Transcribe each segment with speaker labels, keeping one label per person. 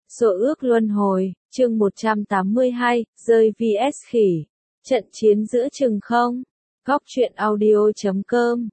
Speaker 1: Số ước luân hồi, chương 182, rơi vs khỉ. Trận chiến giữa chừng không? Góc truyện audio.com.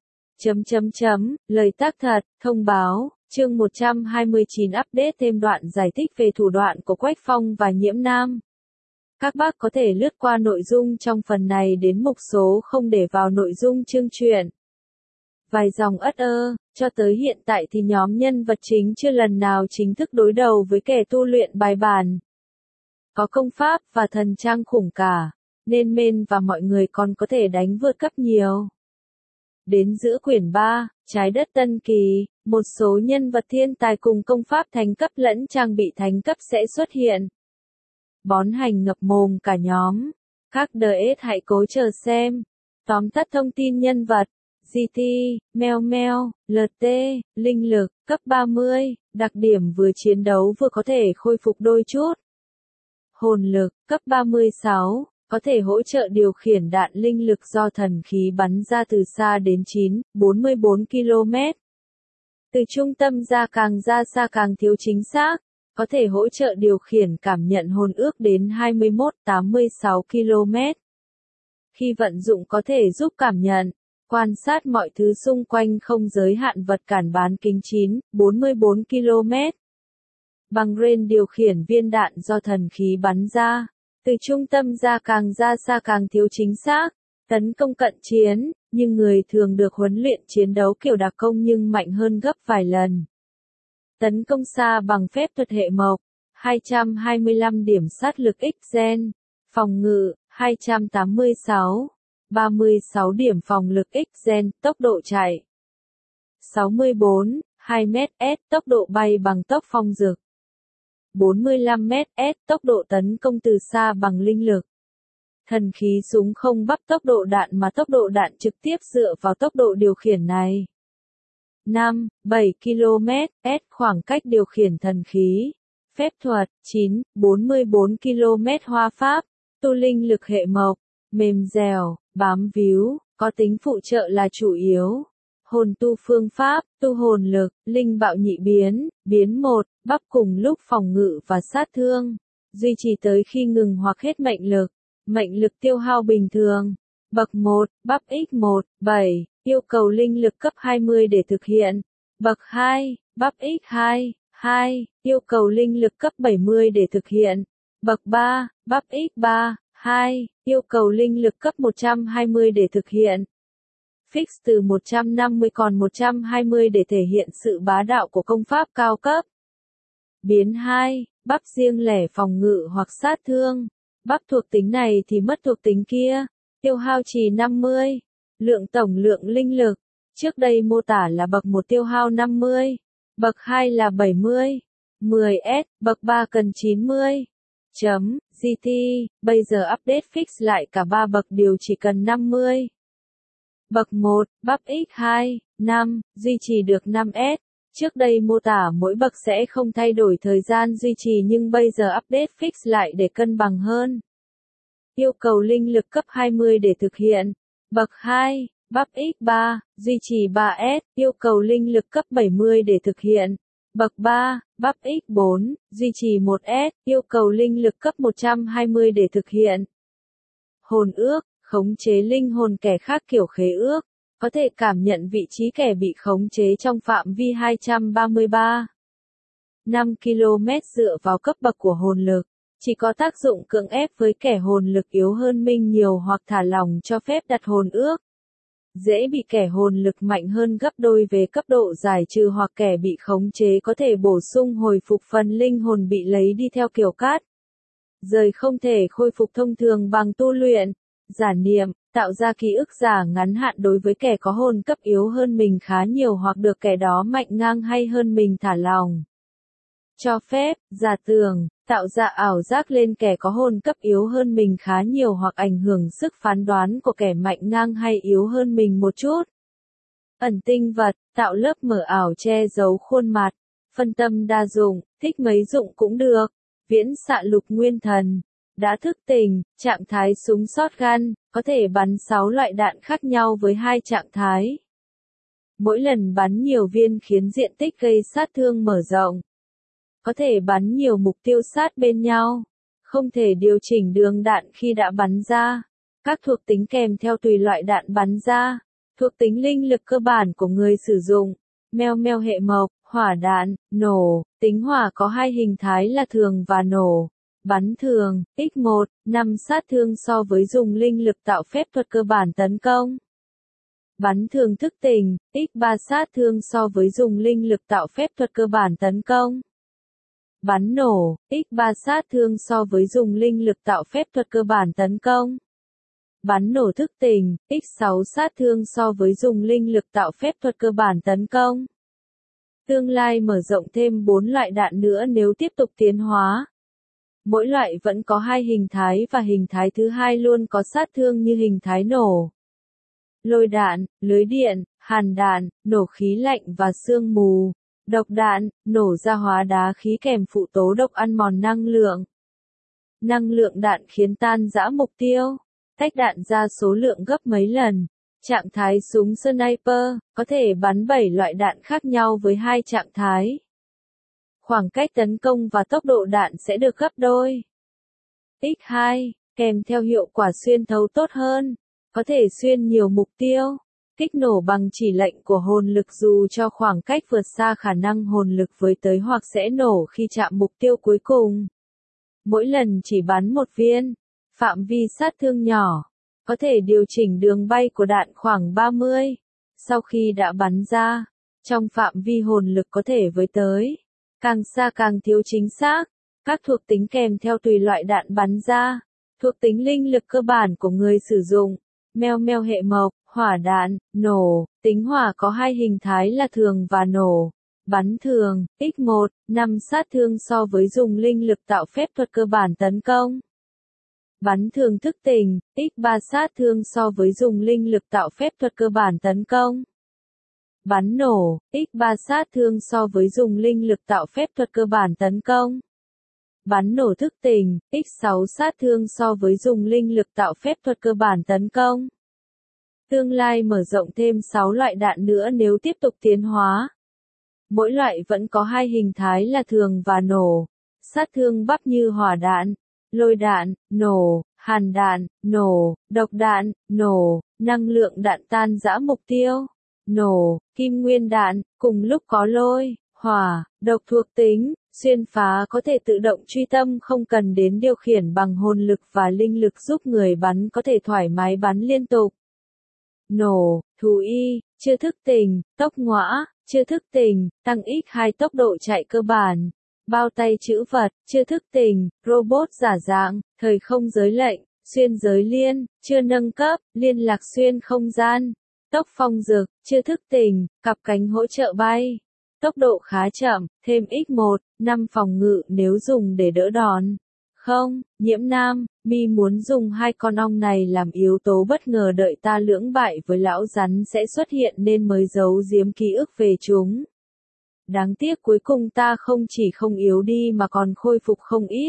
Speaker 1: Lời tác thật, thông báo, chương 129 update thêm đoạn giải thích về thủ đoạn của Quách Phong và Nhiễm Nam. Các bác có thể lướt qua nội dung trong phần này đến mục số không để vào nội dung chương truyện. Vài dòng cho tới hiện tại thì nhóm nhân vật chính chưa lần nào chính thức đối đầu với kẻ tu luyện bài bản. Có công pháp và thần trang khủng cả, nên men và mọi người còn có thể đánh vượt cấp nhiều. Đến giữa quyển 3, Trái đất Tân Kỳ, một số nhân vật thiên tài cùng công pháp thánh cấp lẫn trang bị thánh cấp sẽ xuất hiện. Bón hành ngập mồm cả nhóm. Các DS hãy cố chờ xem. Tóm tắt thông tin nhân vật. GT, Meo Meo, LT, linh lực, cấp 30, đặc điểm vừa chiến đấu vừa có thể khôi phục đôi chút. Hồn lực, cấp 36, có thể hỗ trợ điều khiển đạn linh lực do thần khí bắn ra từ xa đến 44 km. Từ trung tâm ra xa càng thiếu chính xác, có thể hỗ trợ điều khiển cảm nhận hồn ước đến 86 km. Khi vận dụng có thể giúp cảm nhận, quan sát mọi thứ xung quanh không giới hạn vật cản bán kính 44 km. Bằng ren điều khiển viên đạn do thần khí bắn ra, từ trung tâm ra xa càng thiếu chính xác, tấn công cận chiến, nhưng người thường được huấn luyện chiến đấu kiểu đặc công nhưng mạnh hơn gấp vài lần. Tấn công xa bằng phép thuật hệ mộc, 225 điểm sát lực X-gen, phòng ngự, 286. 36 điểm phòng lực X-gen, tốc độ chạy 64, 2m/s, tốc độ bay bằng tốc phong dực 45m/s, tốc độ tấn công từ xa bằng linh lực. Thần khí súng không bắp tốc độ đạn mà tốc độ đạn trực tiếp dựa vào tốc độ điều khiển này. 5-7 km/s, khoảng cách điều khiển thần khí. Phép thuật, 44 km hoa pháp, tu linh lực hệ mộc, mềm dẻo, bám víu, có tính phụ trợ là chủ yếu. Hồn tu phương pháp, tu hồn lực, linh bạo nhị biến, biến 1, bắp cùng lúc phòng ngự và sát thương. Duy trì tới khi ngừng hoặc hết mệnh lực tiêu hao bình thường. Bậc 1, bắp X1, 7, yêu cầu linh lực cấp 20 để thực hiện. Bậc 2, bắp X2, 2, yêu cầu linh lực cấp 70 để thực hiện. Bậc 3, bắp X3, 2, yêu cầu linh lực cấp 120 để thực hiện. Fix từ 150 còn 120 để thể hiện sự bá đạo của công pháp cao cấp. Biến 2, bắp riêng lẻ phòng ngự hoặc sát thương. Bắp thuộc tính này thì mất thuộc tính kia. Tiêu hao trì 50. Tổng lượng linh lực. Trước đây mô tả là bậc 1 tiêu hao 50. Bậc 2 là 70. 10S, bậc 3 cần 90. GT, bây giờ update fix lại cả 3 bậc điều chỉ cần 50. Bậc 1, bắp X2, 5, duy trì được 5S. Trước đây mô tả mỗi bậc sẽ không thay đổi thời gian duy trì nhưng bây giờ update fix lại để cân bằng hơn. Yêu cầu linh lực cấp 20 để thực hiện. Bậc 2, bắp X3, duy trì 3S, yêu cầu linh lực cấp 70 để thực hiện. Bậc 3, bắp X4, duy trì 1S, yêu cầu linh lực cấp 120 để thực hiện. Hồn ước, khống chế linh hồn kẻ khác kiểu khế ước, có thể cảm nhận vị trí kẻ bị khống chế trong phạm vi 233. 5 km dựa vào cấp bậc của hồn lực, chỉ có tác dụng cưỡng ép với kẻ hồn lực yếu hơn mình nhiều hoặc thả lỏng cho phép đặt hồn ước. Dễ bị kẻ hồn lực mạnh hơn gấp đôi về cấp độ giải trừ hoặc kẻ bị khống chế có thể bổ sung hồi phục phần linh hồn bị lấy đi theo kiểu cắt. Rời không thể khôi phục thông thường bằng tu luyện. Giả niệm, tạo ra ký ức giả ngắn hạn đối với kẻ có hồn cấp yếu hơn mình khá nhiều hoặc được kẻ đó mạnh ngang hay hơn mình thả lỏng. Cho phép, giả tưởng, tạo ra ảo giác lên kẻ có hồn cấp yếu hơn mình khá nhiều hoặc ảnh hưởng sức phán đoán của kẻ mạnh ngang hay yếu hơn mình một chút. Ẩn tinh vật, tạo lớp mờ ảo che giấu khuôn mặt. Phân tâm đa dụng, thích mấy dụng cũng được. Viễn xạ lục nguyên thần. Đã thức tỉnh, trạng thái súng shotgun, có thể bắn 6 loại đạn khác nhau với 2 trạng thái. Mỗi lần bắn nhiều viên khiến diện tích gây sát thương mở rộng. có thể bắn nhiều mục tiêu sát bên nhau, không thể điều chỉnh đường đạn khi đã bắn ra. Các thuộc tính kèm theo tùy loại đạn bắn ra. Thuộc tính linh lực cơ bản của người sử dụng. Meo meo hệ mộc, hỏa đạn, nổ. Tính hỏa có hai hình thái là thường và nổ. Bắn thường, x1, 5 sát thương so với dùng linh lực tạo phép thuật cơ bản tấn công. Bắn thường thức tỉnh, x3 sát thương so với dùng linh lực tạo phép thuật cơ bản tấn công. Bắn nổ, x3 sát thương so với dùng linh lực tạo phép thuật cơ bản tấn công. Bắn nổ thức tỉnh, x6 sát thương so với dùng linh lực tạo phép thuật cơ bản tấn công. Tương lai mở rộng thêm 4 loại đạn nữa nếu tiếp tục tiến hóa. Mỗi loại vẫn có hai hình thái và hình thái thứ hai luôn có sát thương như hình thái nổ. Lôi đạn, lưới điện, hàn đạn, nổ khí lạnh và sương mù. Độc đạn, nổ ra hóa đá khí kèm phụ tố độc ăn mòn năng lượng. Năng lượng đạn khiến tan rã mục tiêu, tách đạn ra số lượng gấp mấy lần. Trạng thái súng sniper, có thể bắn 7 loại đạn khác nhau với hai trạng thái. Khoảng cách tấn công và tốc độ đạn sẽ được gấp đôi. X2, kèm theo hiệu quả xuyên thấu tốt hơn, có thể xuyên nhiều mục tiêu. Kích nổ bằng chỉ lệnh của hồn lực dù cho khoảng cách vượt xa khả năng hồn lực với tới hoặc sẽ nổ khi chạm mục tiêu cuối cùng. Mỗi lần chỉ bắn một viên. Phạm vi sát thương nhỏ. Có thể điều chỉnh đường bay của đạn khoảng 30. Sau khi đã bắn ra, trong phạm vi hồn lực có thể với tới. Càng xa càng thiếu chính xác. Các thuộc tính kèm theo tùy loại đạn bắn ra. Thuộc tính linh lực cơ bản của người sử dụng. Meo meo hệ mộc, hỏa đạn, nổ. Tính hỏa có hai hình thái là thường và nổ. Bắn thường, x1, 5 sát thương so với dùng linh lực tạo phép thuật cơ bản tấn công. Bắn thường thức tỉnh, x3 sát thương so với dùng linh lực tạo phép thuật cơ bản tấn công. Bắn nổ, x3 sát thương so với dùng linh lực tạo phép thuật cơ bản tấn công. Bắn nổ thức tỉnh, x6 sát thương so với dùng linh lực tạo phép thuật cơ bản tấn công. Tương lai mở rộng thêm 6 loại đạn nữa nếu tiếp tục tiến hóa. Mỗi loại vẫn có hai hình thái là thường và nổ. Sát thương bắp như hỏa đạn, lôi đạn, nổ, hàn đạn, nổ, độc đạn, nổ, năng lượng đạn tan rã mục tiêu, nổ, kim nguyên đạn, cùng lúc có lôi, hỏa, độc thuộc tính, xuyên phá có thể tự động truy tâm không cần đến điều khiển bằng hồn lực và linh lực giúp người bắn có thể thoải mái bắn liên tục. Nổ, thú y, chưa thức tỉnh, tốc ngõa, chưa thức tỉnh, tăng x2 tốc độ chạy cơ bản. Bao tay chữ vật, chưa thức tỉnh, robot giả dạng, thời không giới lệnh, xuyên giới liên, chưa nâng cấp, liên lạc xuyên không gian. Tốc phong dực, chưa thức tỉnh, cặp cánh hỗ trợ bay. Tốc độ khá chậm, thêm x1, 5 phòng ngự nếu dùng để đỡ đòn. Không, Nhiễm Nam, mi muốn dùng hai con ong này làm yếu tố bất ngờ đợi ta lưỡng bại với lão rắn sẽ xuất hiện nên mới giấu giếm ký ức về chúng. Đáng tiếc cuối cùng ta không chỉ không yếu đi mà còn khôi phục không ít.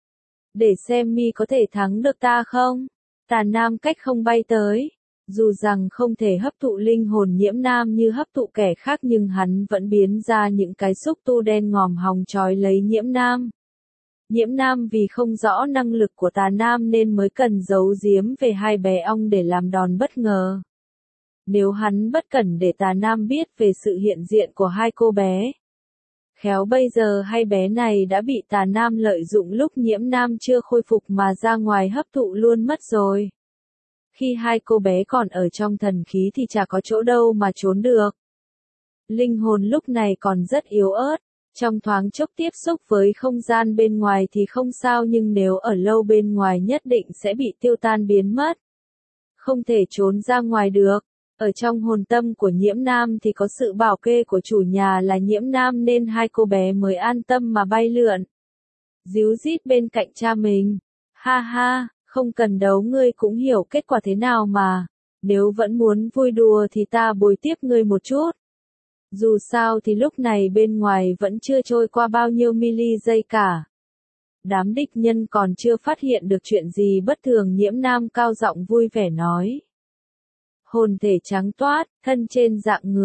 Speaker 1: Để xem mi có thể thắng được ta không? Tà Nam cách không bay tới. Dù rằng không thể hấp thụ linh hồn Nhiễm Nam như hấp thụ kẻ khác nhưng hắn vẫn biến ra những cái xúc tu đen ngòm hòng trói lấy Nhiễm Nam. Nhiễm Nam vì không rõ năng lực của Tà Nam nên mới cần giấu giếm về hai bé ong để làm đòn bất ngờ. Nếu hắn bất cẩn để Tà Nam biết về sự hiện diện của hai cô bé. Khéo bây giờ hai bé này đã bị Tà Nam lợi dụng lúc Nhiễm Nam chưa khôi phục mà ra ngoài hấp thụ luôn mất rồi. Khi hai cô bé còn ở trong thần khí thì chả có chỗ đâu mà trốn được. Linh hồn lúc này còn rất yếu ớt. Trong thoáng chốc tiếp xúc với không gian bên ngoài thì không sao nhưng nếu ở lâu bên ngoài nhất định sẽ bị tiêu tan biến mất. Không thể trốn ra ngoài được. Ở trong hồn tâm của Nhiễm Nam thì có sự bảo kê của chủ nhà là Nhiễm Nam nên hai cô bé mới an tâm mà bay lượn. Díu dít bên cạnh cha mình. Ha ha, không cần đấu ngươi cũng hiểu kết quả thế nào mà. Nếu vẫn muốn vui đùa thì ta bồi tiếp ngươi một chút. Dù sao thì lúc này bên ngoài vẫn chưa trôi qua bao nhiêu mili giây cả. Đám địch nhân còn chưa phát hiện được chuyện gì bất thường Nhiễm Nam cao giọng vui vẻ nói. Hồn thể trắng toát, thân trên dạng người,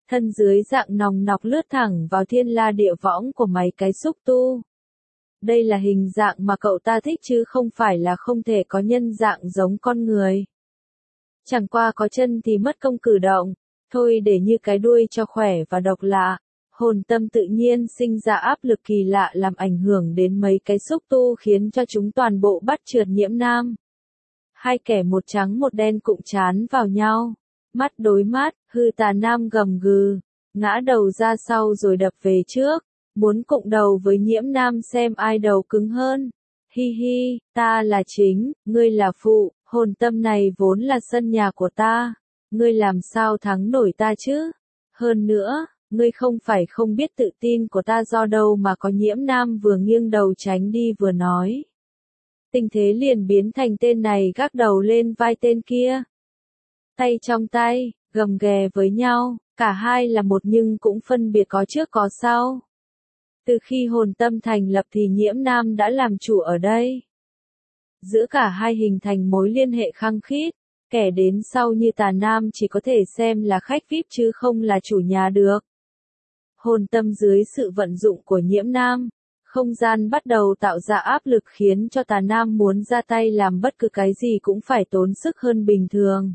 Speaker 1: thân dưới dạng nòng nọc lướt thẳng vào thiên la địa võng của mấy cái xúc tu. Đây là hình dạng mà cậu ta thích chứ không phải là không thể có nhân dạng giống con người. Chẳng qua có chân thì mất công cử động, thôi để như cái đuôi cho khỏe và độc lạ. Hồn tâm tự nhiên sinh ra áp lực kỳ lạ làm ảnh hưởng đến mấy cái xúc tu khiến cho chúng toàn bộ bắt trượt Nhiễm Nam. Hai kẻ một trắng một đen cụng chán vào nhau, mắt đối mắt, hư Tà Nam gầm gừ, ngã đầu ra sau rồi đập về trước, muốn cụng đầu với Nhiễm Nam xem ai đầu cứng hơn. Hi hi, ta là chính, ngươi là phụ, hồn tâm này vốn là sân nhà của ta, ngươi làm sao thắng nổi ta chứ? Hơn nữa, ngươi không phải không biết tự tin của ta do đâu mà có. Nhiễm Nam vừa nghiêng đầu tránh đi vừa nói. Tình thế liền biến thành tên này gác đầu lên vai tên kia. Tay trong tay, gầm ghè với nhau, cả hai là một nhưng cũng phân biệt có trước có sau. Từ khi hồn tâm thành lập thì Nhiễm Nam đã làm chủ ở đây. Giữa cả hai hình thành mối liên hệ khăng khít, kẻ đến sau như Tà Nam chỉ có thể xem là khách VIP chứ không là chủ nhà được. Hồn tâm dưới sự vận dụng của Nhiễm Nam, không gian bắt đầu tạo ra áp lực khiến cho Tà Nam muốn ra tay làm bất cứ cái gì cũng phải tốn sức hơn bình thường.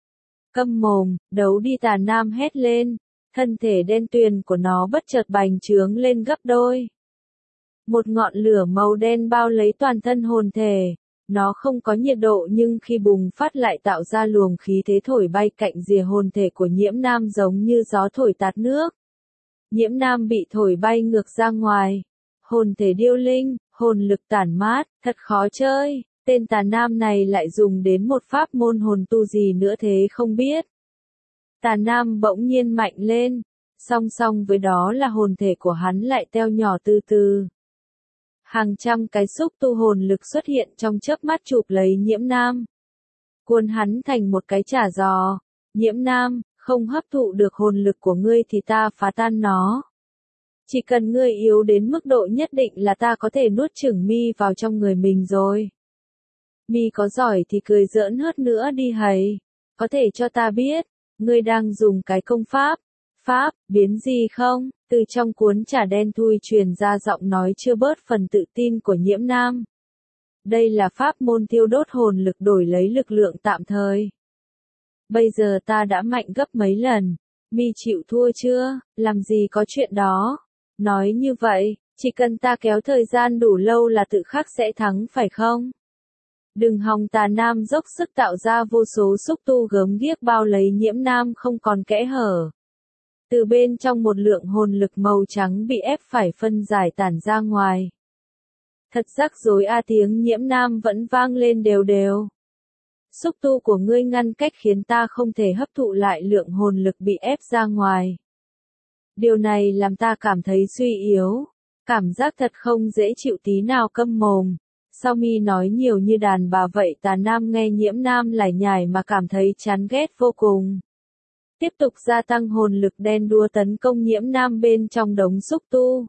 Speaker 1: Câm mồm, đấu đi, Tà Nam hét lên, thân thể đen tuyền của nó bất chợt bành trướng lên gấp đôi. Một ngọn lửa màu đen bao lấy toàn thân hồn thể, nó không có nhiệt độ nhưng khi bùng phát lại tạo ra luồng khí thế thổi bay cạnh rìa hồn thể của Nhiễm Nam giống như gió thổi tạt nước. Nhiễm Nam bị thổi bay ngược ra ngoài. Hồn thể điêu linh, hồn lực tản mát, thật khó chơi, tên Tà Nam này lại dùng đến một pháp môn hồn tu gì nữa thế không biết. Tà Nam bỗng nhiên mạnh lên, song song với đó là hồn thể của hắn lại teo nhỏ từ từ. Hàng trăm cái xúc tu hồn lực xuất hiện trong chớp mắt chụp lấy Nhiễm Nam. Cuốn hắn thành một cái chả giò. Nhiễm Nam, không hấp thụ được hồn lực của ngươi thì ta phá tan nó. Chỉ cần ngươi yếu đến mức độ nhất định là ta có thể nuốt chửng mi vào trong người mình rồi. Mi có giỏi thì cười giỡn hớt nữa đi hầy. Có thể cho ta biết, ngươi đang dùng cái công pháp, biến gì không? Từ trong cuốn trà đen thui truyền ra giọng nói chưa bớt phần tự tin của Nhiễm Nam. Đây là pháp môn thiêu đốt hồn lực đổi lấy lực lượng tạm thời. Bây giờ ta đã mạnh gấp mấy lần. Mi chịu thua chưa? Làm gì có chuyện đó. Nói như vậy, chỉ cần ta kéo thời gian đủ lâu là tự khắc sẽ thắng phải không? Đừng hòng. Tà Nam dốc sức tạo ra vô số xúc tu gớm ghiếc bao lấy Nhiễm Nam không còn kẽ hở. Từ bên trong một lượng hồn lực màu trắng bị ép phải phân giải tản ra ngoài. Thật rắc rối a, tiếng Nhiễm Nam vẫn vang lên đều đều. Xúc tu của ngươi ngăn cách khiến ta không thể hấp thụ lại lượng hồn lực bị ép ra ngoài. Điều này làm ta cảm thấy suy yếu. Cảm giác thật không dễ chịu tí nào. Câm mồm. Sao mi nói nhiều như đàn bà vậy? Tà Nam nghe Nhiễm Nam lải nhải mà cảm thấy chán ghét vô cùng. Tiếp tục gia tăng hồn lực đen đúa tấn công Nhiễm Nam bên trong đống xúc tu.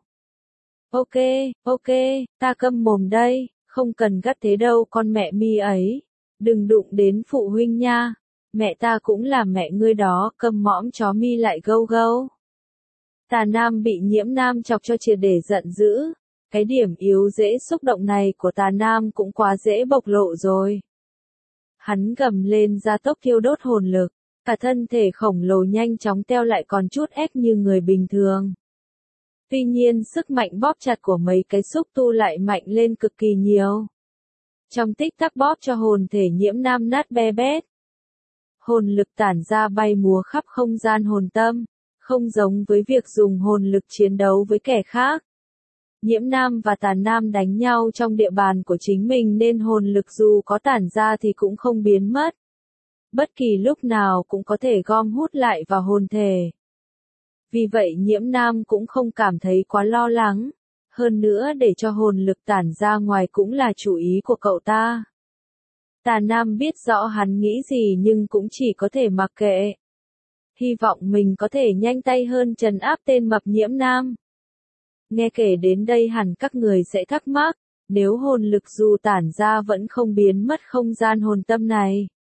Speaker 1: Ok, ta câm mồm đây, không cần gắt thế đâu con mẹ mi ấy. Đừng đụng đến phụ huynh nha. Mẹ ta cũng là mẹ ngươi đó. Câm mõm chó mi lại gâu gâu. Tà Nam bị Nhiễm Nam chọc cho triệt để giận dữ. Cái điểm yếu dễ xúc động này của Tà Nam cũng quá dễ bộc lộ rồi. Hắn gầm lên gia tốc thiêu đốt hồn lực. Cả thân thể khổng lồ nhanh chóng teo lại còn chút ép như người bình thường. Tuy nhiên sức mạnh bóp chặt của mấy cái xúc tu lại mạnh lên cực kỳ nhiều. Trong tích tắc bóp cho hồn thể Nhiễm Nam nát be bét. Hồn lực tản ra bay múa khắp không gian hồn tâm, không giống với việc dùng hồn lực chiến đấu với kẻ khác. Nhiễm Nam và Tà Nam đánh nhau trong địa bàn của chính mình nên hồn lực dù có tản ra thì cũng không biến mất. Bất kỳ lúc nào cũng có thể gom hút lại vào hồn thể. Vì vậy Nhiễm Nam cũng không cảm thấy quá lo lắng. Hơn nữa để cho hồn lực tản ra ngoài cũng là chủ ý của cậu ta. Tà Nam biết rõ hắn nghĩ gì nhưng cũng chỉ có thể mặc kệ. Hy vọng mình có thể nhanh tay hơn trấn áp tên mập Nhiễm Nam. Nghe kể đến đây hẳn các người sẽ thắc mắc, nếu hồn lực dù tản ra vẫn không biến mất không gian hồn tâm này.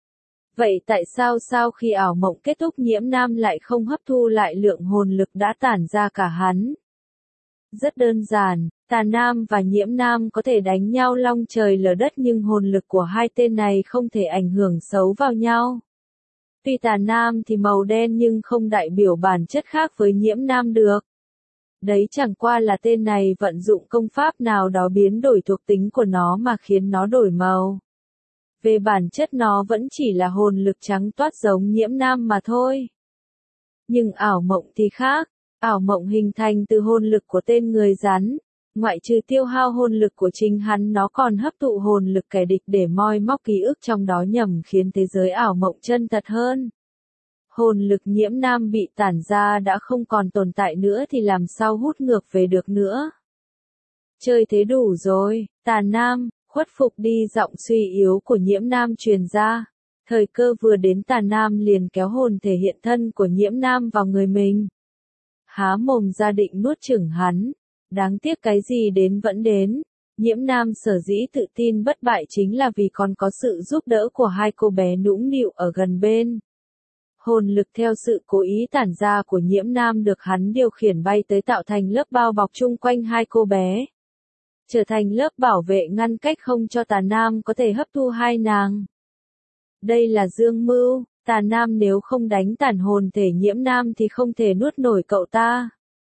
Speaker 1: Vậy tại sao sau khi ảo mộng kết thúc Nhiễm Nam lại không hấp thu lại lượng hồn lực đã tản ra cả hắn? Rất đơn giản, Tà Nam và Nhiễm Nam có thể đánh nhau long trời lở đất nhưng hồn lực của hai tên này không thể ảnh hưởng xấu vào nhau. Tuy Tà Nam thì màu đen nhưng không đại biểu bản chất khác với Nhiễm Nam được. Đấy chẳng qua là tên này vận dụng công pháp nào đó biến đổi thuộc tính của nó mà khiến nó đổi màu. Về bản chất nó vẫn chỉ là hồn lực trắng toát giống Nhiễm Nam mà thôi. Nhưng ảo mộng thì khác, ảo mộng hình thành từ hồn lực của tên người rắn, ngoại trừ tiêu hao hồn lực của chính hắn nó còn hấp thụ hồn lực kẻ địch để moi móc ký ức trong đó nhằm khiến thế giới ảo mộng chân thật hơn. Hồn lực Nhiễm Nam bị tản ra đã không còn tồn tại nữa thì làm sao hút ngược về được nữa. Chơi thế đủ rồi, Tà Nam, khuất phục đi, giọng suy yếu của Nhiễm Nam truyền ra. Thời cơ vừa đến, Tà Nam liền kéo hồn thể hiện thân của Nhiễm Nam vào người mình. Há mồm ra định nuốt chửng hắn. Đáng tiếc cái gì đến vẫn đến. Nhiễm Nam sở dĩ tự tin bất bại chính là vì còn có sự giúp đỡ của hai cô bé nũng nịu ở gần bên. Hồn lực theo sự cố ý tản ra của Nhiễm Nam được hắn điều khiển bay tới tạo thành lớp bao bọc chung quanh hai cô bé. Trở thành lớp bảo vệ ngăn cách không cho Tà Nam có thể hấp thu hai nàng. Đây là dương mưu, Tà Nam nếu không đánh tàn hồn thể Nhiễm Nam thì không thể nuốt nổi cậu ta.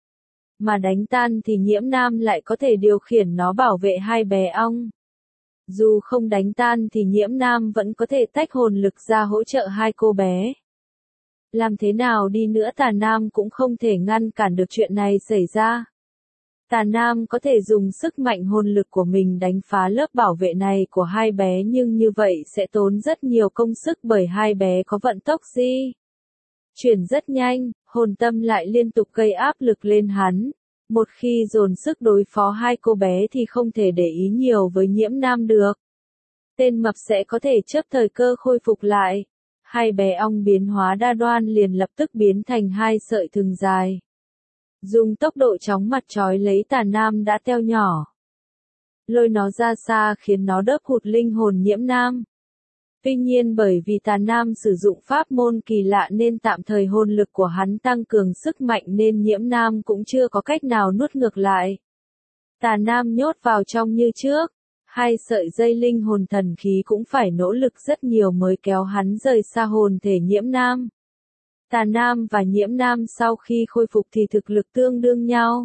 Speaker 1: Mà đánh tan thì Nhiễm Nam lại có thể điều khiển nó bảo vệ hai bé ong. Dù không đánh tan thì Nhiễm Nam vẫn có thể tách hồn lực ra hỗ trợ hai cô bé. Làm thế nào đi nữa Tà Nam cũng không thể ngăn cản được chuyện này xảy ra. Tà Nam có thể dùng sức mạnh hồn lực của mình đánh phá lớp bảo vệ này của hai bé nhưng như vậy sẽ tốn rất nhiều công sức bởi hai bé có vận tốc di chuyển rất nhanh, hồn tâm lại liên tục gây áp lực lên hắn. Một khi dồn sức đối phó hai cô bé thì không thể để ý nhiều với Nhiễm Nam được. Tên mập sẽ có thể chớp thời cơ khôi phục lại. Hai bé ong biến hóa đa đoan liền lập tức biến thành hai sợi thừng dài. Dùng tốc độ chóng mặt trói lấy Tà Nam đã teo nhỏ. Lôi nó ra xa khiến nó đớp hụt linh hồn Nhiễm Nam. Tuy nhiên bởi vì Tà Nam sử dụng pháp môn kỳ lạ nên tạm thời hồn lực của hắn tăng cường sức mạnh nên Nhiễm Nam cũng chưa có cách nào nuốt ngược lại. Tà Nam nhốt vào trong như trước. Hai sợi dây linh hồn thần khí cũng phải nỗ lực rất nhiều mới kéo hắn rời xa hồn thể Nhiễm Nam. Tà Nam và Nhiễm Nam sau khi khôi phục thì thực lực tương đương nhau.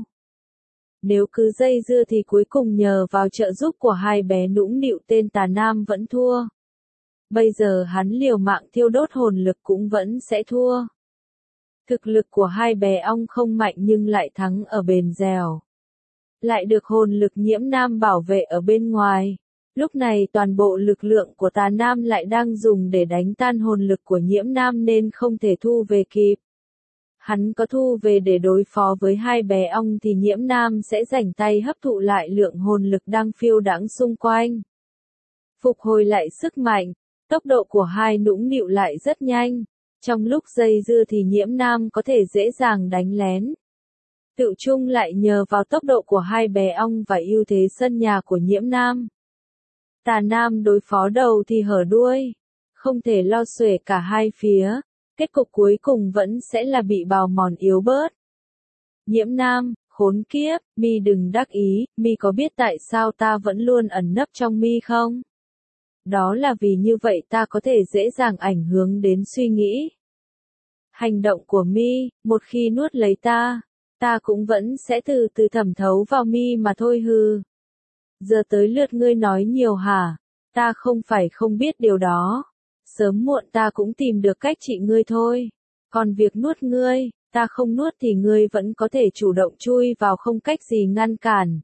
Speaker 1: Nếu cứ dây dưa thì cuối cùng nhờ vào trợ giúp của hai bé nũng nịu tên Tà Nam vẫn thua. Bây giờ hắn liều mạng thiêu đốt hồn lực cũng vẫn sẽ thua. Thực lực của hai bé ong không mạnh nhưng lại thắng ở bền dẻo. Lại được hồn lực Nhiễm Nam bảo vệ ở bên ngoài. Lúc này toàn bộ lực lượng của Tà Nam lại đang dùng để đánh tan hồn lực của Nhiễm Nam nên không thể thu về kịp. Hắn có thu về để đối phó với hai bé ong thì Nhiễm Nam sẽ rảnh tay hấp thụ lại lượng hồn lực đang phiêu đãng xung quanh. Phục hồi lại sức mạnh, tốc độ của hai nũng nịu lại rất nhanh. Trong lúc dây dưa thì Nhiễm Nam có thể dễ dàng đánh lén. Tự chung lại nhờ vào tốc độ của hai bé ong và ưu thế sân nhà của Nhiễm Nam. Tà Nam đối phó đầu thì hở đuôi. Không thể lo xuể cả hai phía. Kết cục cuối cùng vẫn sẽ là bị bào mòn yếu bớt. Nhiễm Nam, khốn kiếp, mi đừng đắc ý, mi có biết tại sao ta vẫn luôn ẩn nấp trong mi không? Đó là vì như vậy ta có thể dễ dàng ảnh hưởng đến suy nghĩ. Hành động của mi, một khi nuốt lấy ta cũng vẫn sẽ từ từ thẩm thấu vào mi mà thôi hừ. Giờ tới lượt ngươi nói nhiều hả? Ta không phải không biết điều đó. Sớm muộn ta cũng tìm được cách trị ngươi thôi. Còn việc nuốt ngươi, ta không nuốt thì ngươi vẫn có thể chủ động chui vào không cách gì ngăn cản.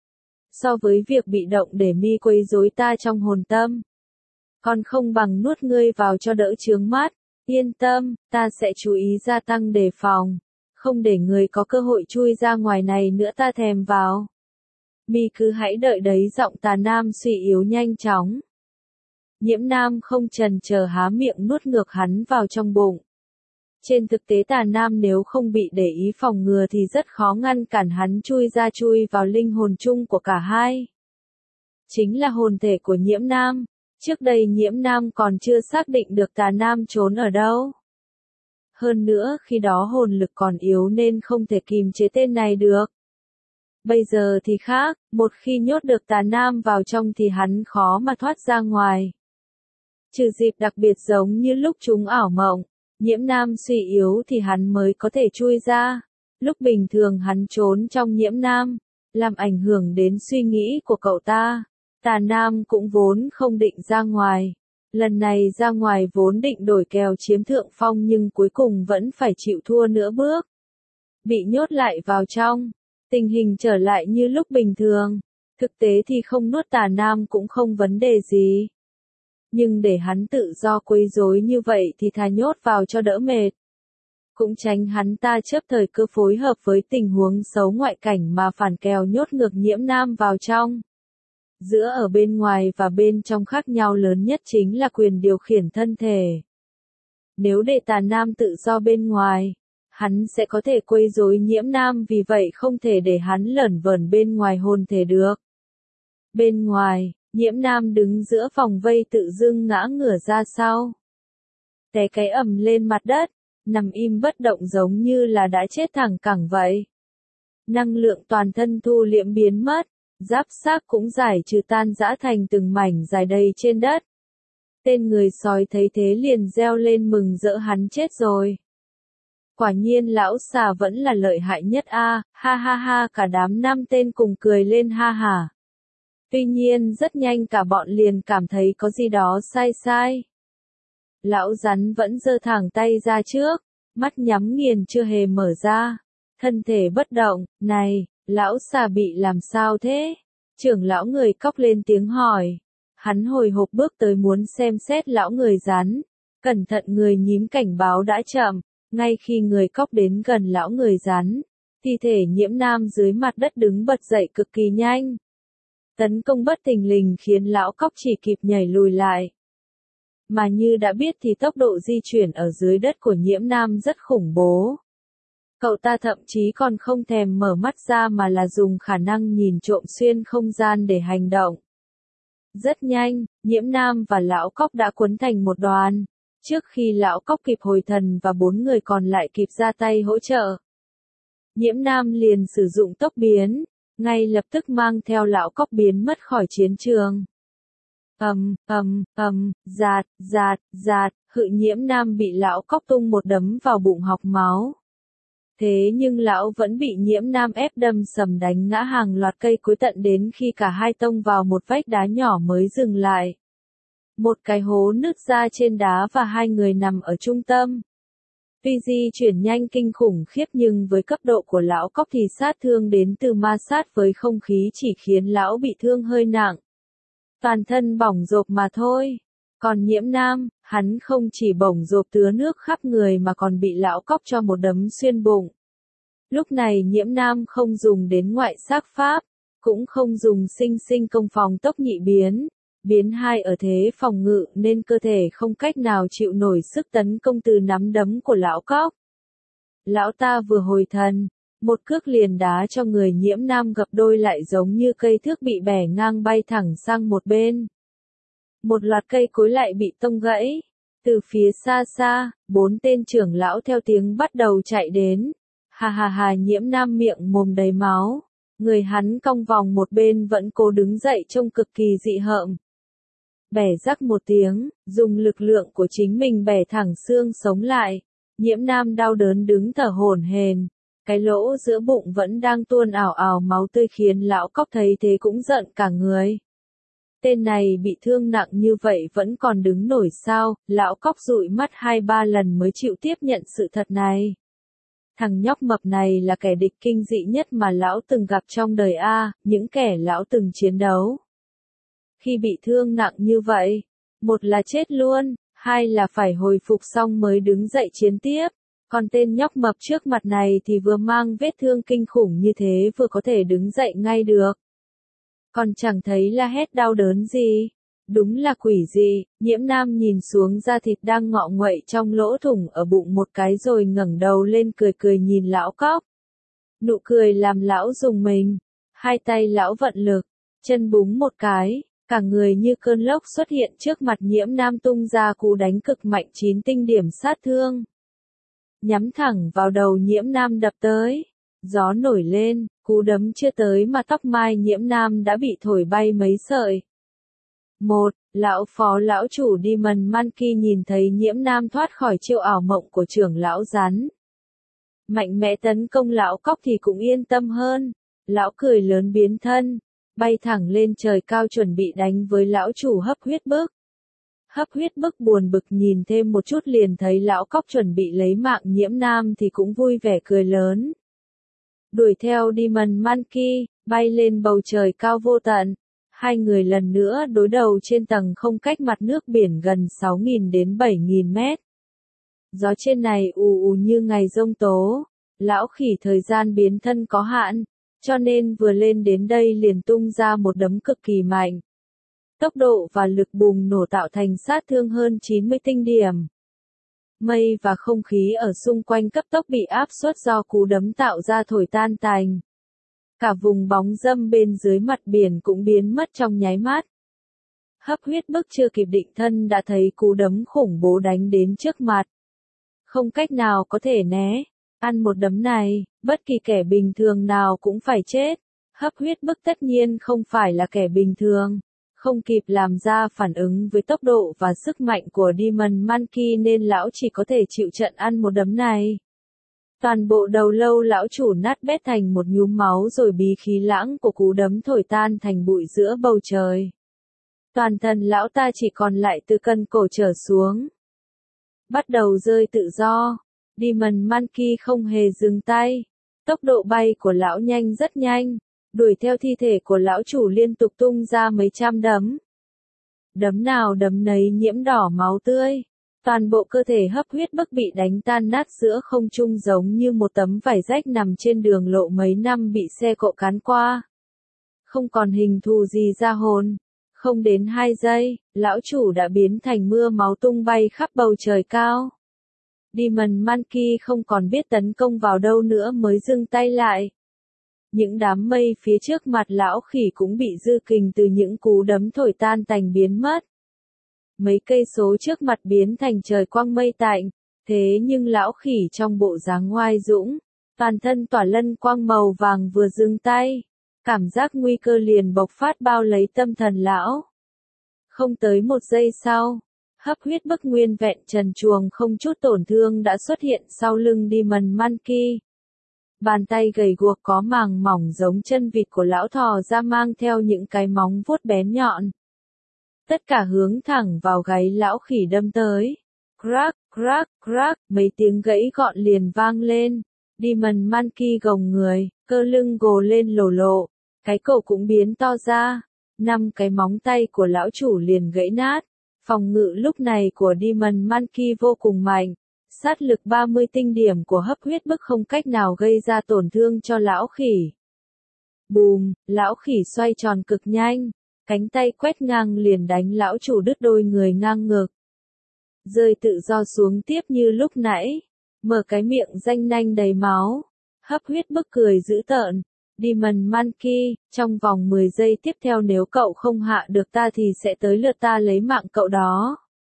Speaker 1: So với việc bị động để mi quấy rối ta trong hồn tâm. Còn không bằng nuốt ngươi vào cho đỡ chướng mắt. Yên tâm, ta sẽ chú ý gia tăng đề phòng. Không để người có cơ hội chui ra ngoài này nữa ta thèm vào. Mi cứ hãy đợi đấy, giọng Tà Nam suy yếu nhanh chóng. Nhiễm Nam không chần chờ há miệng nuốt ngược hắn vào trong bụng. Trên thực tế Tà Nam nếu không bị để ý phòng ngừa thì rất khó ngăn cản hắn chui ra chui vào linh hồn chung của cả hai. Chính là hồn thể của Nhiễm Nam. Trước đây Nhiễm Nam còn chưa xác định được Tà Nam trốn ở đâu. Hơn nữa khi đó hồn lực còn yếu nên không thể kìm chế tên này được. Bây giờ thì khác, một khi nhốt được Tà Nam vào trong thì hắn khó mà thoát ra ngoài. Trừ dịp đặc biệt giống như lúc chúng ảo mộng, Nhiễm Nam suy yếu thì hắn mới có thể chui ra. Lúc bình thường hắn trốn trong Nhiễm Nam, làm ảnh hưởng đến suy nghĩ của cậu ta. Tà Nam cũng vốn không định ra ngoài. Lần này ra ngoài vốn định đổi kèo chiếm thượng phong nhưng cuối cùng vẫn phải chịu thua nửa bước. Bị nhốt lại vào trong, tình hình trở lại như lúc bình thường. Thực tế thì không nuốt Tà Nam cũng không vấn đề gì. Nhưng để hắn tự do quấy rối như vậy thì thà nhốt vào cho đỡ mệt. Cũng tránh hắn ta chớp thời cơ phối hợp với tình huống xấu ngoại cảnh mà phản kèo nhốt ngược Nhiễm Nam vào trong. Giữa ở bên ngoài và bên trong khác nhau lớn nhất chính là quyền điều khiển thân thể. Nếu để Tà Nam tự do bên ngoài, hắn sẽ có thể quấy rối Nhiễm Nam, vì vậy không thể để hắn lởn vởn bên ngoài hồn thể được. Bên ngoài, Nhiễm Nam đứng giữa vòng vây tự dưng ngã ngửa ra sau. Té cái ầm lên mặt đất, nằm im bất động giống như là đã chết thẳng cẳng vậy. Năng lượng toàn thân thu liễm biến mất, giáp xác cũng giải trừ tan rã thành từng mảnh dài đầy trên đất. Tên người sói thấy thế liền reo lên mừng rỡ, hắn chết rồi. Quả nhiên lão xà vẫn là lợi hại nhất a, ha ha ha, cả đám 5 tên cùng cười lên ha hả. Tuy nhiên rất nhanh cả bọn liền cảm thấy có gì đó sai sai. Lão rắn vẫn giơ thẳng tay ra trước, mắt nhắm nghiền chưa hề mở ra, thân thể bất động. Này, lão xà bị làm sao thế? Trưởng lão người cóc lên tiếng hỏi. Hắn hồi hộp bước tới muốn xem xét lão người rắn. Cẩn thận người nhím cảnh báo đã chậm, ngay khi người cóc đến gần lão người rắn, thi thể Nhiễm Nam dưới mặt đất đứng bật dậy cực kỳ nhanh. Tấn công bất thình lình khiến lão cóc chỉ kịp nhảy lùi lại. Mà như đã biết thì tốc độ di chuyển ở dưới đất của Nhiễm Nam rất khủng bố. Cậu ta thậm chí còn không thèm mở mắt ra mà là dùng khả năng nhìn trộm xuyên không gian để hành động. Rất nhanh, Nhiễm Nam và lão cóc đã quấn thành một đoàn. Trước khi lão cóc kịp hồi thần và 4 người còn lại kịp ra tay hỗ trợ, Nhiễm Nam liền sử dụng tốc biến, ngay lập tức mang theo lão cóc biến mất khỏi chiến trường. Giạt, Nhiễm Nam bị lão cóc tung một đấm vào bụng học máu. Thế nhưng lão vẫn bị Nhiễm Nam ép đâm sầm đánh ngã hàng loạt cây cối tận đến khi cả hai tông vào một vách đá nhỏ mới dừng lại. Một cái hố nứt ra trên đá và hai người nằm ở trung tâm. Tuy di chuyển nhanh kinh khủng khiếp nhưng với cấp độ của lão cóc thì sát thương đến từ ma sát với không khí chỉ khiến lão bị thương hơi nặng. Toàn thân bỏng rộp mà thôi. Còn Nhiễm Nam, hắn không chỉ bỏng rộp tứa nước khắp người mà còn bị lão cóc cho một đấm xuyên bụng. Lúc này Nhiễm Nam không dùng đến ngoại xác pháp, cũng không dùng sinh sinh công phòng tốc nhị biến. Biến 2 ở thế phòng ngự nên cơ thể không cách nào chịu nổi sức tấn công từ nắm đấm của lão cóc. Lão ta vừa hồi thần, một cước liền đá cho người Nhiễm Nam gập đôi lại giống như cây thước bị bẻ ngang bay thẳng sang một bên. Một loạt cây cối lại bị tông gãy. Từ phía xa xa, 4 tên trưởng lão theo tiếng bắt đầu chạy đến. Ha ha ha, Nhiễm Nam miệng mồm đầy máu. Người hắn cong vòng một bên vẫn cố đứng dậy trông cực kỳ dị hợm. Bẻ rắc một tiếng, dùng lực lượng của chính mình bẻ thẳng xương sống lại. Nhiễm Nam đau đớn đứng thở hổn hển. Cái lỗ giữa bụng vẫn đang tuôn ảo ảo máu tươi khiến lão cóc thấy thế cũng giận cả người. Tên này bị thương nặng như vậy vẫn còn đứng nổi sao? Lão cóc dụi mắt 2-3 lần mới chịu tiếp nhận sự thật này. Thằng nhóc mập này là kẻ địch kinh dị nhất mà lão từng gặp trong đời a, những kẻ lão từng chiến đấu. Khi bị thương nặng như vậy, một là chết luôn, hai là phải hồi phục xong mới đứng dậy chiến tiếp. Còn tên nhóc mập trước mặt này thì vừa mang vết thương kinh khủng như thế vừa có thể đứng dậy ngay được. Còn chẳng thấy la hét đau đớn gì. Đúng là quỷ dị. Nhiễm Nam nhìn xuống da thịt đang ngọ nguậy trong lỗ thủng ở bụng một cái rồi ngẩng đầu lên cười cười nhìn lão cóc. Nụ cười làm lão rùng mình. Hai tay lão vận lực, chân búng một cái, Cả người như cơn lốc xuất hiện trước mặt Nhiễm Nam tung ra cú đánh cực mạnh 9 tinh điểm sát thương. Nhắm thẳng vào đầu Nhiễm Nam đập tới. Gió nổi lên, cú đấm chưa tới mà tóc mai Nhiễm Nam đã bị thổi bay mấy sợi. Lão phó lão chủ Demon Monkey nhìn thấy Nhiễm Nam thoát khỏi chiêu ảo mộng của trưởng lão rắn. Mạnh mẽ tấn công lão cóc thì cũng yên tâm hơn. Lão cười lớn biến thân, bay thẳng lên trời cao chuẩn bị đánh với lão chủ hấp huyết bức. Hấp huyết bức buồn bực nhìn thêm một chút liền thấy lão cóc chuẩn bị lấy mạng Nhiễm Nam thì cũng vui vẻ cười lớn. Đuổi theo Demon Monkey, bay lên bầu trời cao vô tận. Hai người lần nữa đối đầu trên tầng không cách mặt nước biển gần 6.000 đến 7.000 mét. Gió trên này ù ù như ngày giông tố. Lão khỉ thời gian biến thân có hạn, cho nên vừa lên đến đây liền tung ra một đấm cực kỳ mạnh. Tốc độ và lực bùng nổ tạo thành sát thương hơn 90 tinh điểm. Mây và không khí ở xung quanh cấp tốc bị áp suất do cú đấm tạo ra thổi tan tành. Cả vùng bóng râm bên dưới mặt biển cũng biến mất trong nháy mắt. Hấp huyết bức chưa kịp định thân đã thấy cú đấm khủng bố đánh đến trước mặt. Không cách nào có thể né. Ăn một đấm này, bất kỳ kẻ bình thường nào cũng phải chết. Hấp huyết bức tất nhiên không phải là kẻ bình thường. Không kịp làm ra phản ứng với tốc độ và sức mạnh của Demon Monkey nên lão chỉ có thể chịu trận ăn một đấm này. Toàn bộ đầu lâu lão chủ nát bét thành một nhúm máu rồi bí khí lãng của cú đấm thổi tan thành bụi giữa bầu trời. Toàn thân lão ta chỉ còn lại từ cân cổ trở xuống. Bắt đầu rơi tự do. Demon Monkey không hề dừng tay. Tốc độ bay của lão nhanh rất nhanh. Đuổi theo thi thể của lão chủ liên tục tung ra mấy trăm đấm. Đấm nào đấm nấy nhiễm đỏ máu tươi. Toàn bộ cơ thể hấp huyết bức bị đánh tan nát giữa không trung giống như một tấm vải rách nằm trên đường lộ mấy năm bị xe cộ cán qua. Không còn hình thù gì ra hồn. Không đến 2 giây, lão chủ đã biến thành mưa máu tung bay khắp bầu trời cao. Demon Monkey không còn biết tấn công vào đâu nữa mới dừng tay lại. Những đám mây phía trước mặt lão khỉ cũng bị dư kình từ những cú đấm thổi tan tành biến mất. Mấy cây số trước mặt biến thành trời quang mây tạnh, thế nhưng lão khỉ trong bộ dáng ngoai dũng, toàn thân tỏa lân quang màu vàng vừa dừng tay, cảm giác nguy cơ liền bộc phát bao lấy tâm thần lão. Không tới 1 giây sau, hấp huyết bức nguyên vẹn trần truồng không chút tổn thương đã xuất hiện sau lưng Demon Monkey. Bàn tay gầy guộc có màng mỏng giống chân vịt của lão thò ra mang theo những cái móng vuốt bén nhọn. Tất cả hướng thẳng vào gáy lão khỉ đâm tới. Crack, crack, crack, mấy tiếng gãy gọn liền vang lên. Demon Monkey gồng người, cơ lưng gồ lên lổ lộ, cái cổ cũng biến to ra. 5 cái móng tay của lão chủ liền gãy nát. Phòng ngự lúc này của Demon Monkey vô cùng mạnh. Sát lực 30 tinh điểm của hấp huyết bức không cách nào gây ra tổn thương cho lão khỉ. Bùm, lão khỉ xoay tròn cực nhanh. Cánh tay quét ngang liền đánh lão chủ đứt đôi người ngang ngực. Rơi tự do xuống tiếp như lúc nãy. Mở cái miệng ranh nanh đầy máu. Hấp huyết bức cười dữ tợn. Demon Monkey, trong vòng 10 giây tiếp theo nếu cậu không hạ được ta thì sẽ tới lượt ta lấy mạng cậu đó.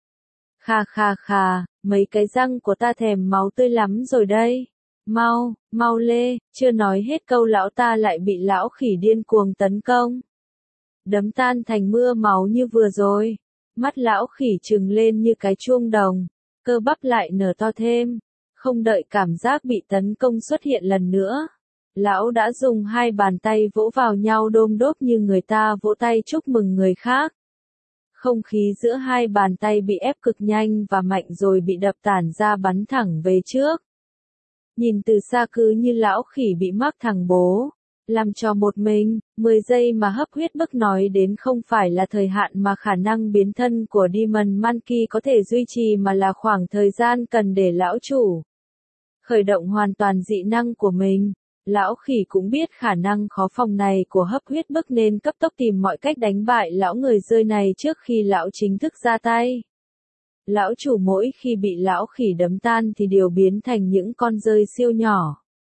Speaker 1: Khà khà khà, mấy cái răng của ta thèm máu tươi lắm rồi đây. Mau, mau lê, chưa nói hết câu lão ta lại bị lão khỉ điên cuồng tấn công. Đấm tan thành mưa máu như vừa rồi. Mắt lão khỉ trừng lên như cái chuông đồng. Cơ bắp lại nở to thêm. Không đợi cảm giác bị tấn công xuất hiện lần nữa. Lão đã dùng 2 bàn tay vỗ vào nhau đôm đốp như người ta vỗ tay chúc mừng người khác. Không khí giữa 2 bàn tay bị ép cực nhanh và mạnh rồi bị đập tản ra bắn thẳng về trước. Nhìn từ xa cứ như lão khỉ bị mắc thằng bố. Làm cho một mình, 10 giây mà hấp huyết bức nói đến không phải là thời hạn mà khả năng biến thân của Demon Monkey có thể duy trì mà là khoảng thời gian cần để lão chủ khởi động hoàn toàn dị năng của mình. Lão khỉ cũng biết khả năng khó phòng này của hấp huyết bức nên cấp tốc tìm mọi cách đánh bại lão người rơi này trước khi lão chính thức ra tay. Lão chủ mỗi khi bị lão khỉ đấm tan thì đều biến thành những con rơi siêu nhỏ.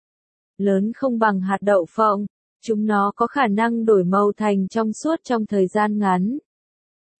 Speaker 1: Lớn không bằng hạt đậu phộng, chúng nó có khả năng đổi màu thành trong suốt trong thời gian ngắn,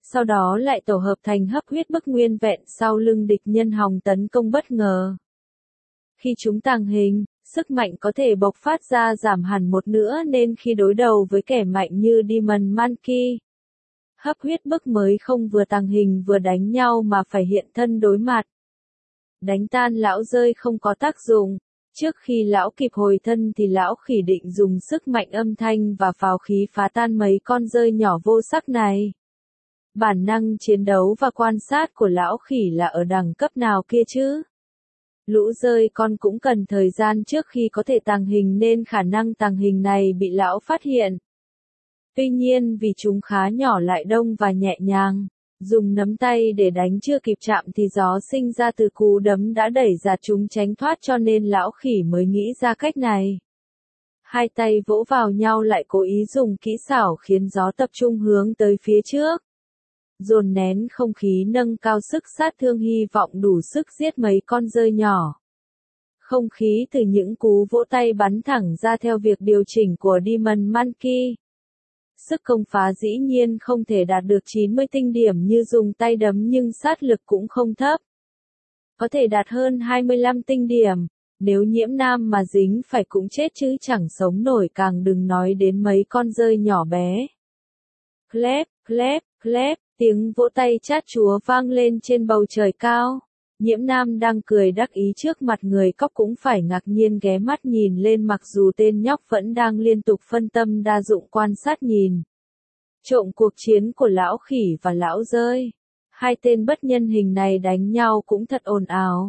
Speaker 1: sau đó lại tổ hợp thành hấp huyết bức nguyên vẹn sau lưng địch nhân hòng tấn công bất ngờ. Khi chúng tàng hình, sức mạnh có thể bộc phát ra giảm hẳn một nữa nên khi đối đầu với kẻ mạnh như Demon Monkey, hấp huyết bức mới không vừa tàng hình vừa đánh nhau mà phải hiện thân đối mặt. Đánh tan lão rơi không có tác dụng. Trước khi lão kịp hồi thân thì lão khỉ định dùng sức mạnh âm thanh và pháo khí phá tan mấy con rơi nhỏ vô sắc này. Bản năng chiến đấu và quan sát của lão khỉ là ở đẳng cấp nào kia chứ? Lũ rơi con cũng cần thời gian trước khi có thể tàng hình nên khả năng tàng hình này bị lão phát hiện. Tuy nhiên vì chúng khá nhỏ lại đông và nhẹ nhàng, dùng nắm tay để đánh chưa kịp chạm thì gió sinh ra từ cú đấm đã đẩy giạt chúng tránh thoát cho nên lão khỉ mới nghĩ ra cách này. Hai tay vỗ vào nhau lại cố ý dùng kỹ xảo khiến gió tập trung hướng tới phía trước. Dồn nén không khí nâng cao sức sát thương hy vọng đủ sức giết mấy con rơi nhỏ. Không khí từ những cú vỗ tay bắn thẳng ra theo việc điều chỉnh của Demon Monkey. Sức công phá dĩ nhiên không thể đạt được 90 tinh điểm như dùng tay đấm nhưng sát lực cũng không thấp. Có thể đạt hơn 25 tinh điểm, nếu Nhiễm Nam mà dính phải cũng chết chứ chẳng sống nổi càng đừng nói đến mấy con rơi nhỏ bé. Clap, clap, clap, tiếng vỗ tay chát chúa vang lên trên bầu trời cao. Nhiễm Nam đang cười đắc ý trước mặt người cóc cũng phải ngạc nhiên ghé mắt nhìn lên mặc dù tên nhóc vẫn đang liên tục phân tâm đa dụng quan sát nhìn. Trộm cuộc chiến của lão khỉ và lão rơi. Hai tên bất nhân hình này đánh nhau cũng thật ồn ào.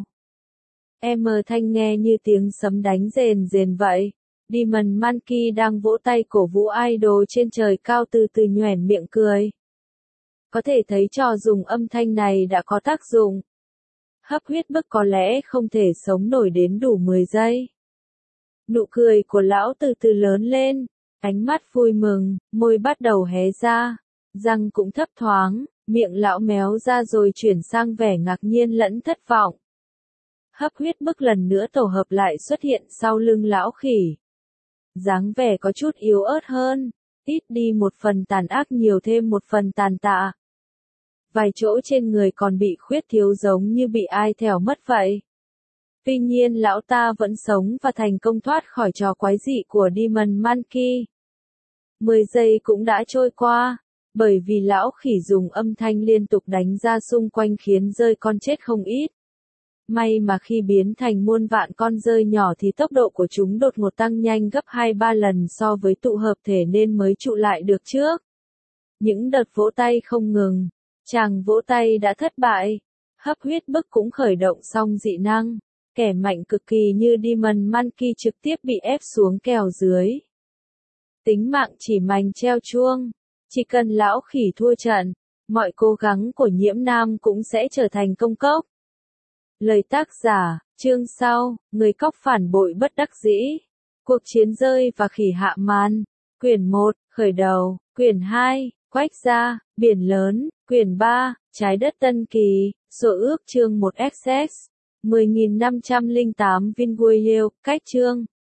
Speaker 1: Thanh nghe như tiếng sấm đánh rền rền vậy. Demon Monkey đang vỗ tay cổ vũ idol trên trời cao từ từ nhoẻn miệng cười. Có thể thấy trò dùng âm thanh này đã có tác dụng. Hấp huyết bức có lẽ không thể sống nổi đến đủ 10 giây. Nụ cười của lão từ từ lớn lên, ánh mắt vui mừng, môi bắt đầu hé ra, răng cũng thấp thoáng, miệng lão méo ra rồi chuyển sang vẻ ngạc nhiên lẫn thất vọng. Hấp huyết bức lần nữa tổ hợp lại xuất hiện sau lưng lão khỉ. Dáng vẻ có chút yếu ớt hơn, ít đi một phần tàn ác nhiều thêm một phần tàn tạ. Vài chỗ trên người còn bị khuyết thiếu giống như bị ai thèo mất vậy. Tuy nhiên lão ta vẫn sống và thành công thoát khỏi trò quái dị của Demon Monkey. 10 giây cũng đã trôi qua, bởi vì lão khỉ dùng âm thanh liên tục đánh ra xung quanh khiến rơi con chết không ít. May mà khi biến thành muôn vạn con rơi nhỏ thì tốc độ của chúng đột ngột tăng nhanh gấp 2-3 lần so với tụ hợp thể nên mới trụ lại được trước. Những đợt vỗ tay không ngừng. Chàng vỗ tay đã thất bại. Hấp huyết bức cũng khởi động xong dị năng. Kẻ mạnh cực kỳ như Demon Monkey trực tiếp bị ép xuống kèo dưới. Tính mạng chỉ mành treo chuông. Chỉ cần lão khỉ thua trận, mọi cố gắng của Nhiễm Nam cũng sẽ trở thành công cốc. Lời tác giả, chương sau, người cóc phản bội bất đắc dĩ. Cuộc chiến rơi và khỉ hạ màn. Quyển 1, khởi đầu. Quyển 2, quách gia, biển lớn. Quyển 3, trái đất Tân Kỳ. Số ước chương 1XX. 10.508 viên Guiêu, cách chương.